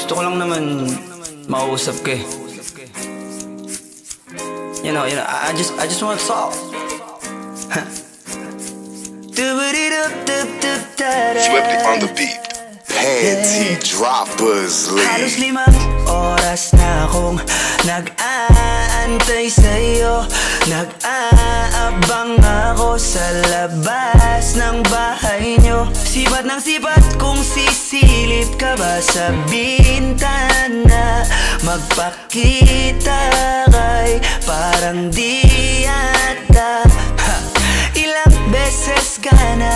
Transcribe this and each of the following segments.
Gusto ko lang naman mausap ka eh. You know, I just want to talk. Swifty on the beat. Panty droppers lead. Halos 5 oras na akong nag-aantay sa'yo. Nag-aabang ako sa labas ng bahay nyo. Sipat ng sipat kung sisilip ka ba sa bintana. Magpakita kay parang di yata. Ilang beses ka na,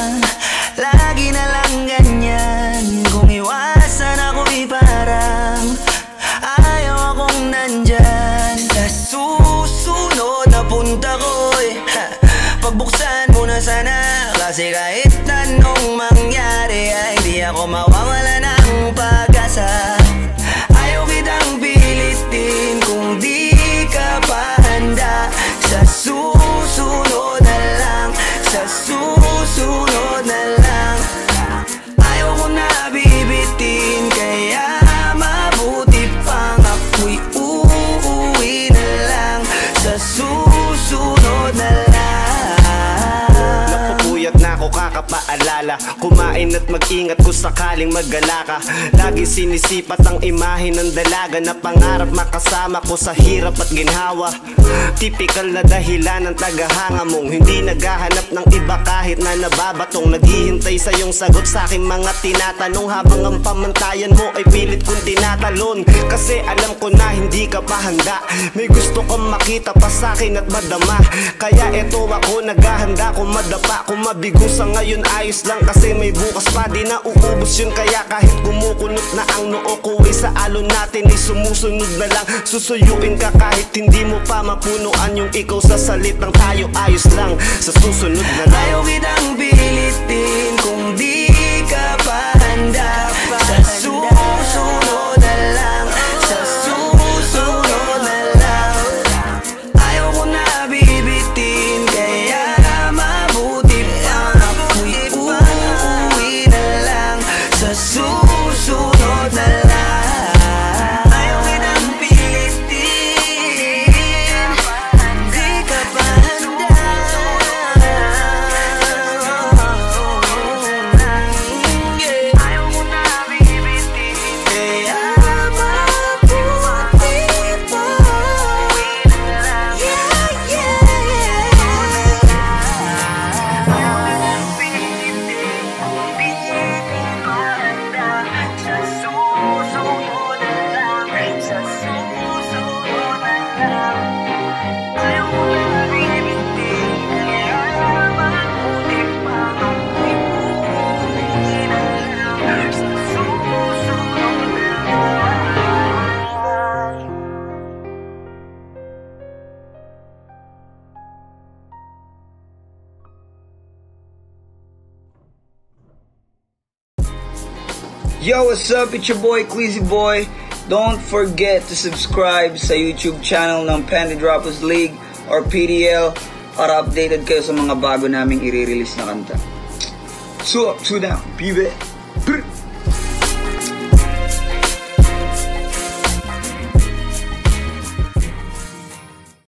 lagi na lang ganyan. Kung iwasan ako'y parang ayaw akong nandyan. Sa susunod na punta ko'y pagbuksan mo na sana. Kasi kahit anong mangyari ay di ako mawawala ng pag-asa. Ayaw kitang pilitin kung di ka pa handa. Sa susunod na lang, sa susunod na lang. Ayaw ko na bibitin, kaya mabuti pang ako'y uuwi na lang. Sa susunod na lang. Napupuyat na ako kakapaalala. Kumain at mag-ingat kung sakaling maggala ka. Lagi sinisipat ang imahe ng dalaga na pangarap makasama ko sa hirap at ginhawa. Typical na dahilan ng tagahanga mong hindi naghahanap ng iba kahit na nababatong. Naghihintay sa iyong sagot sa aking mga tinatanong, habang ang pamantayan mo ay pilit kong tinatalon. Kasi alam ko na hindi ka pa handa. May gusto kang makita pa sa akin at madama. Kaya eto ako naghahanda, kung madapa, kung mabigo sa ngayon ayos lang. Kasi may bukas pa, di na uubos yun. Kaya kahit kumukulot na ang noo ko ay sa alon natin ay sumusunod na lang. Susuyuin ka kahit hindi mo pa mapunuan yung ikaw sa salitang tayo ayos lang. Sa susunod na lang. Ayaw kitang pilitin kung di ka pa handa. Sa susunod na lang, sa susunod na lang. Ayaw ko na bibitin, kaya mabuti pang ako'y uuwi na lang. Sa susunod na lang. Ayaw kitang pilitin, di ka pa handa. Ayaw ko na bibitin, kaya mabuti pang uuwi na lang. Ayaw kitang pilitin, di ka pa handa. Sa susunod na lang, sa susunod na lang. Ayaw ko na bibitin, kaya mabuti pang ako'y uuwi na lang. Sa susunod na lang. Yo, what's up? It's your boy, Queasy Boy. Don't forget to subscribe sa YouTube channel ng Panty Droppers League or PDL para updated kayo sa mga bago naming i-release na kanta. So up, so down, baby.